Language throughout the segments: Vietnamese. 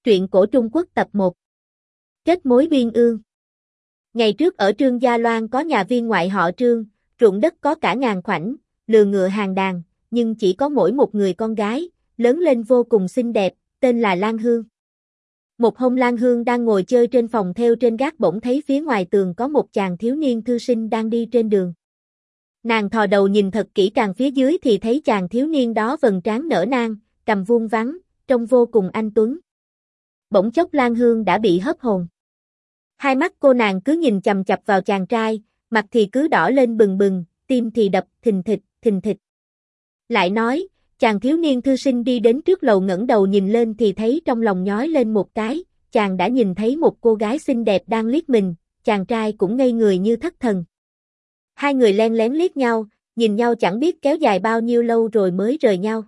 Truyện cổ Trung Quốc tập 1. Kết mối biên ương. Ngày trước ở Trương Gia Loan có nhà viên ngoại họ Trương, ruộng đất có cả ngàn khoảnh, lừa ngựa hàng đàn, nhưng chỉ có mỗi một người con gái, lớn lên vô cùng xinh đẹp, tên là Lan Hương. Một hôm Lan Hương đang ngồi chơi trên phòng thêu trên gác bỗng thấy phía ngoài tường có một chàng thiếu niên thư sinh đang đi trên đường. Nàng thò đầu nhìn thật kỹ càng phía dưới thì thấy chàng thiếu niên đó vầng trán nở nang, cằm vuông vắn, trông vô cùng anh tuấn. Bỗng chốc Lan Hương đã bị hớp hồn. Hai mắt cô nàng cứ nhìn chằm chằm vào chàng trai, mặt thì cứ đỏ lên bừng bừng, tim thì đập thình thịch, thình thịch. Lại nói, chàng thiếu niên thư sinh đi đến trước lầu ngẩng đầu nhìn lên thì thấy trong lòng nhói lên một cái, chàng đã nhìn thấy một cô gái xinh đẹp đang liếc mình, chàng trai cũng ngây người như thất thần. Hai người len lén liếc nhau, nhìn nhau chẳng biết kéo dài bao nhiêu lâu rồi mới rời nhau.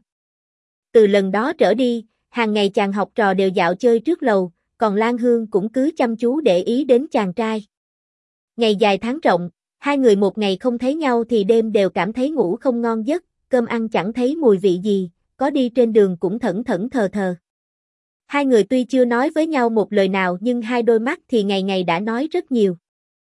Từ lần đó trở đi, hàng ngày chàng học trò đều dạo chơi trước lầu, còn Lan Hương cũng cứ chăm chú để ý đến chàng trai. Ngày dài tháng rộng, hai người một ngày không thấy nhau thì đêm đều cảm thấy ngủ không ngon giấc, cơm ăn chẳng thấy mùi vị gì, có đi trên đường cũng thẫn thẫn thờ thờ. Hai người tuy chưa nói với nhau một lời nào nhưng hai đôi mắt thì ngày ngày đã nói rất nhiều.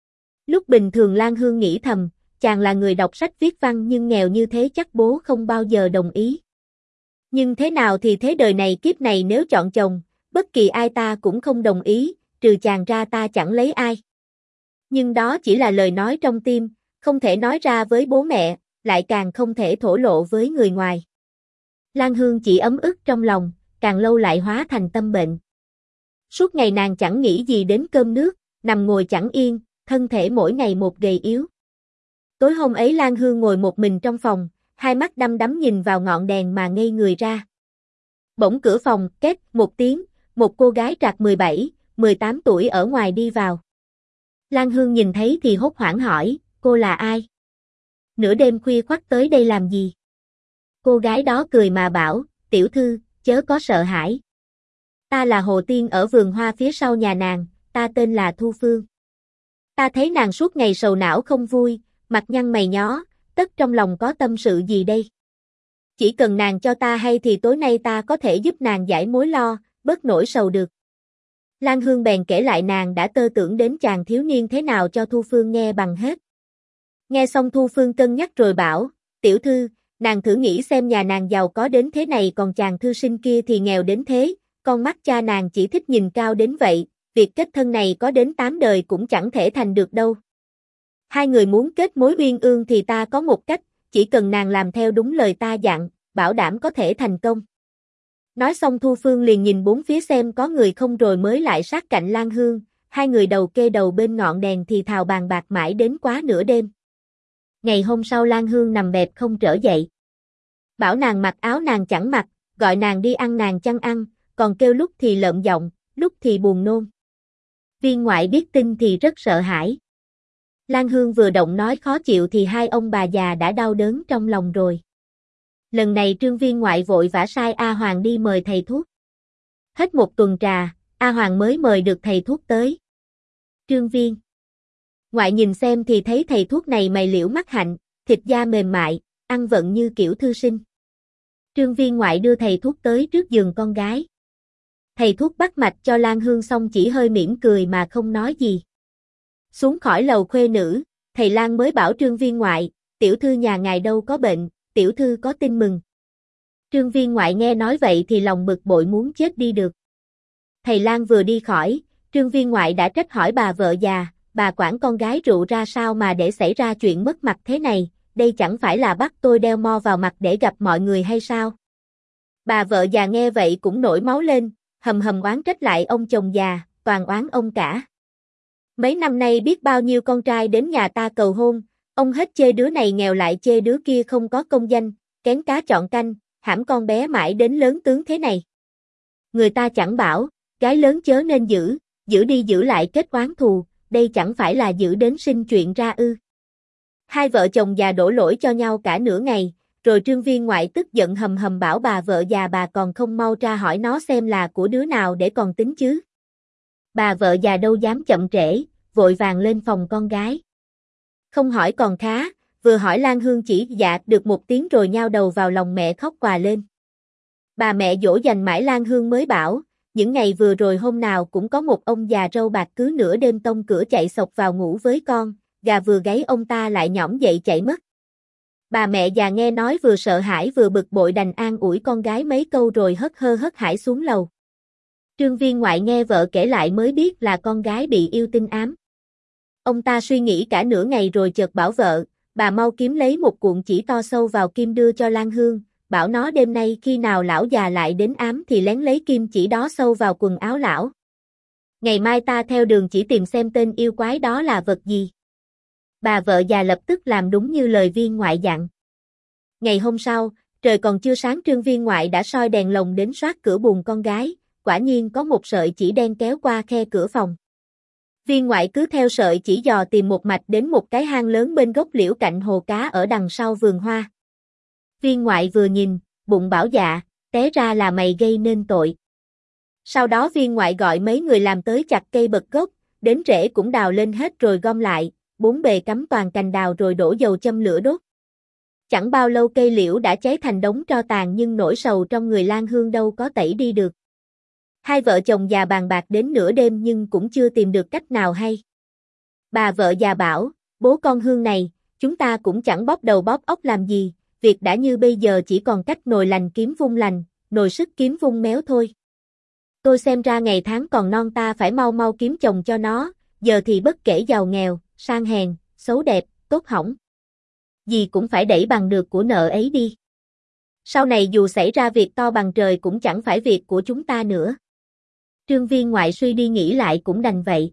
Lúc bình thường Lan Hương nghĩ thầm, chàng là người đọc sách viết văn nhưng nghèo như thế chắc bố không bao giờ đồng ý. Nhưng thế nào thì thế đời này kiếp này nếu chọn chồng, bất kỳ ai ta cũng không đồng ý, trừ chàng ra ta chẳng lấy ai. Nhưng đó chỉ là lời nói trong tim, không thể nói ra với bố mẹ, lại càng không thể thổ lộ với người ngoài. Lan Hương chỉ ấm ức trong lòng, càng lâu lại hóa thành tâm bệnh. Suốt ngày nàng chẳng nghĩ gì đến cơm nước, nằm ngồi chẳng yên, thân thể mỗi ngày một gầy yếu. Tối hôm ấy Lan Hương ngồi một mình trong phòng, hai mắt đăm đắm nhìn vào ngọn đèn mà ngây người ra. Bỗng cửa phòng két một tiếng, một cô gái trạc 17, 18 tuổi ở ngoài đi vào. Lan Hương nhìn thấy thì hốt hoảng hỏi, cô là ai? Nửa đêm khuya khoắt tới đây làm gì? Cô gái đó cười mà bảo, tiểu thư, chớ có sợ hãi. Ta là Hồ Tiên ở vườn hoa phía sau nhà nàng, ta tên là Thu Phương. Ta thấy nàng suốt ngày sầu não không vui, mặt nhăn mày nhó, tất trong lòng có tâm sự gì đây? Chỉ cần nàng cho ta hay thì tối nay ta có thể giúp nàng giải mối lo, bớt nỗi sầu được. Lan Hương bèn kể lại nàng đã tơ tưởng đến chàng thiếu niên thế nào cho Thu Phương nghe bằng hết. Nghe xong Thu Phương cân nhắc rồi bảo, tiểu thư, nàng thử nghĩ xem nhà nàng giàu có đến thế này còn chàng thư sinh kia thì nghèo đến thế, con mắt cha nàng chỉ thích nhìn cao đến vậy, việc kết thân này có đến 8 đời cũng chẳng thể thành được đâu. Hai người muốn kết mối uyên ương thì ta có một cách, chỉ cần nàng làm theo đúng lời ta dặn, bảo đảm có thể thành công. Nói xong Thu Phương liền nhìn bốn phía xem có người không rồi mới lại sát cạnh Lan Hương, hai người đầu kê đầu bên ngọn đèn thì thào bàn bạc mãi đến quá nửa đêm. Ngày hôm sau Lan Hương nằm bẹp không trở dậy. Bảo nàng mặc áo nàng chẳng mặc, gọi nàng đi ăn nàng chẳng ăn, còn kêu lúc thì lợm giọng, lúc thì buồn nôn. Viên ngoại biết tin thì rất sợ hãi. Lan Hương vừa động nói khó chịu thì hai ông bà già đã đau đớn trong lòng rồi. Lần này Trương viên ngoại vội vã sai A Hoàng đi mời thầy thuốc. Hết một tuần trà, A Hoàng mới mời được thầy thuốc tới. Trương viên ngoại nhìn xem thì thấy thầy thuốc này mày liễu mắt hạnh, thịt da mềm mại, ăn vận như kiểu thư sinh. Trương viên ngoại đưa thầy thuốc tới trước giường con gái. Thầy thuốc bắt mạch cho Lan Hương xong chỉ hơi mỉm cười mà không nói gì. Xuống khỏi lầu khuê nữ, thầy Lan mới bảo Trương viên ngoại, tiểu thư nhà ngài đâu có bệnh, tiểu thư có tin mừng. Trương viên ngoại nghe nói vậy thì lòng bực bội muốn chết đi được. Thầy Lan vừa đi khỏi, Trương viên ngoại đã trách hỏi bà vợ già, bà quản con gái rượu ra sao mà để xảy ra chuyện mất mặt thế này, đây chẳng phải là bắt tôi đeo mo vào mặt để gặp mọi người hay sao? Bà vợ già nghe vậy cũng nổi máu lên, hầm hầm oán trách lại ông chồng già, toàn oán ông cả. Mấy năm nay biết bao nhiêu con trai đến nhà ta cầu hôn, ông hết chê đứa này nghèo lại chê đứa kia không có công danh, kén cá chọn canh, hãm con bé mãi đến lớn tướng thế này. Người ta chẳng bảo, gái lớn chớ nên giữ, giữ đi giữ lại kết oán thù, đây chẳng phải là giữ đến sinh chuyện ra ư. Hai vợ chồng già đổ lỗi cho nhau cả nửa ngày, rồi Trương viên ngoại tức giận hầm hầm bảo bà vợ già bà còn không mau tra hỏi nó xem là của đứa nào để còn tính chứ. Bà vợ già đâu dám chậm trễ, vội vàng lên phòng con gái. Không hỏi còn khá, vừa hỏi Lan Hương chỉ dạ được một tiếng rồi nhao đầu vào lòng mẹ khóc òa lên. Bà mẹ dỗ dành mãi Lan Hương mới bảo, những ngày vừa rồi hôm nào cũng có một ông già râu bạc cứ nửa đêm tông cửa chạy xộc vào ngủ với con, gà vừa gáy ông ta lại nhõm dậy chạy mất. Bà mẹ già nghe nói vừa sợ hãi vừa bực bội đành an ủi con gái mấy câu rồi hớt hải xuống lầu. Trương Viên Ngoại nghe vợ kể lại mới biết là con gái bị yêu tinh ám. Ông ta suy nghĩ cả nửa ngày rồi chợt bảo vợ, bà mau kiếm lấy một cuộn chỉ to sâu vào kim đưa cho Lan Hương, bảo nó đêm nay khi nào lão già lại đến ám thì lén lấy kim chỉ đó sâu vào quần áo lão. Ngày mai ta theo đường chỉ tìm xem tên yêu quái đó là vật gì. Bà vợ già lập tức làm đúng như lời Viên Ngoại dặn. Ngày hôm sau, trời còn chưa sáng Trương Viên Ngoại đã soi đèn lồng đến soát cửa buồng con gái, quả nhiên có một sợi chỉ đen kéo qua khe cửa phòng. Viên Ngoại cứ theo sợi chỉ dò tìm một mạch đến một cái hang lớn bên gốc liễu cạnh hồ cá ở đằng sau vườn hoa. Viên Ngoại vừa nhìn, bụng bảo dạ, té ra là mày gây nên tội. Sau đó Viên Ngoại gọi mấy người làm tới chặt cây bật gốc, đến rễ cũng đào lên hết rồi gom lại, bốn bề cắm toàn cành đào rồi đổ dầu châm lửa đốt. Chẳng bao lâu cây liễu đã cháy thành đống tro tàn nhưng nỗi sầu trong người Lan Hương đâu có tẩy đi được. Hai vợ chồng già bàn bạc đến nửa đêm nhưng cũng chưa tìm được cách nào hay. Bà vợ già bảo, bố con Hương này, chúng ta cũng chẳng bóp đầu bóp óc làm gì, việc đã như bây giờ chỉ còn cách nồi lành kiếm vung lành, nồi sức kiếm vung méo thôi. Tôi xem ra ngày tháng còn non ta phải mau mau kiếm chồng cho nó, giờ thì bất kể giàu nghèo, sang hèn, xấu đẹp, tốt hỏng. Gì cũng phải đẩy bằng được của nợ ấy đi. Sau này dù xảy ra việc to bằng trời cũng chẳng phải việc của chúng ta nữa. Trương Viên Ngoại suy đi nghĩ lại cũng đành vậy.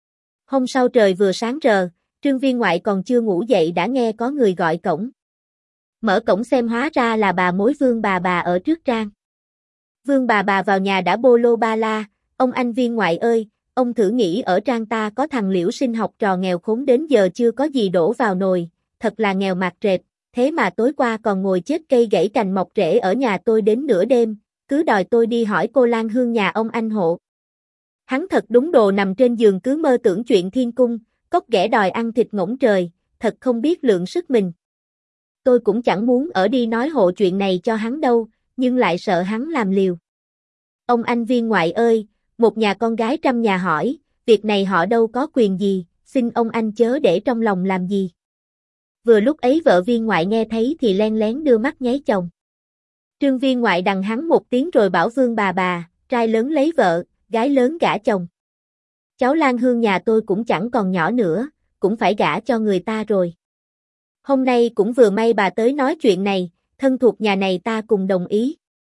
Hôm sau trời vừa sáng rờ, Trương Viên Ngoại còn chưa ngủ dậy đã nghe có người gọi cổng. Mở cổng xem hóa ra là bà mối Vương bà ở trước trang. Vương bà vào nhà đã bô lô ba la, ông anh Viên Ngoại ơi, ông thử nghĩ ở trang ta có thằng Liễu Sinh học trò nghèo khốn đến giờ chưa có gì đổ vào nồi, thật là nghèo mạt rệt, thế mà tối qua còn ngồi chết cây gãy cành mọc rễ ở nhà tôi đến nửa đêm, cứ đòi tôi đi hỏi cô Lan Hương nhà ông anh hộ. Hắn thật đúng đồ nằm trên giường cứ mơ tưởng chuyện thiên cung, cóc ghẻ đòi ăn thịt ngỗng trời, thật không biết lượng sức mình. Tôi cũng chẳng muốn ở đi nói hộ chuyện này cho hắn đâu, nhưng lại sợ hắn làm liều. Ông anh Viên Ngoại ơi, một nhà con gái trăm nhà hỏi, việc này họ đâu có quyền gì, xin ông anh chớ để trong lòng làm gì. Vừa lúc ấy vợ Viên Ngoại nghe thấy thì len lén đưa mắt nháy chồng. Trương Viên Ngoại đằng hắn một tiếng rồi bảo Vương bà, trai lớn lấy vợ, gái lớn gả chồng. Cháu Lan Hương nhà tôi cũng chẳng còn nhỏ nữa, cũng phải gả cho người ta rồi. Hôm nay cũng vừa may bà tới nói chuyện này, thân thuộc nhà này ta cùng đồng ý.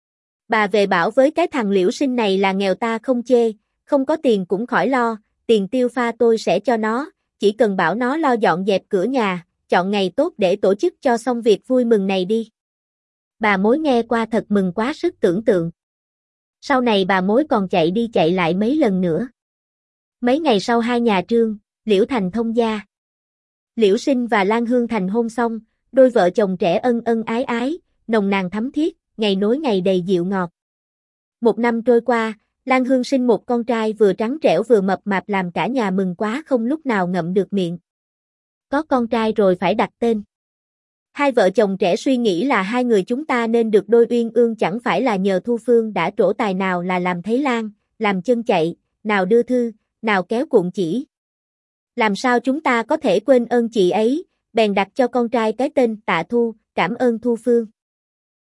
Bà về bảo với cái thằng Liễu Sinh này là nghèo ta không chê, không có tiền cũng khỏi lo, tiền tiêu pha tôi sẽ cho nó, chỉ cần bảo nó lo dọn dẹp cửa nhà, chọn ngày tốt để tổ chức cho xong việc vui mừng này đi. Bà mối nghe qua thật mừng quá sức tưởng tượng. Sau này bà mối còn chạy đi chạy lại mấy lần nữa. Mấy ngày sau hai nhà Trương, Liễu thành thông gia. Liễu Sinh và Lan Hương thành hôn xong, đôi vợ chồng trẻ ân ân ái ái, nồng nàn thắm thiết, ngày nối ngày đầy dịu ngọt. Một năm trôi qua, Lan Hương sinh một con trai vừa trắng trẻo vừa mập mạp làm cả nhà mừng quá không lúc nào ngậm được miệng. Có con trai rồi phải đặt tên. Hai vợ chồng trẻ suy nghĩ là hai người chúng ta nên được đôi uyên ương chẳng phải là nhờ Thu Phương đã trổ tài nào là làm thấy lan, làm chân chạy, nào đưa thư, nào kéo cuộn chỉ. Làm sao chúng ta có thể quên ơn chị ấy, bèn đặt cho con trai cái tên Tạ Thu, cảm ơn Thu Phương.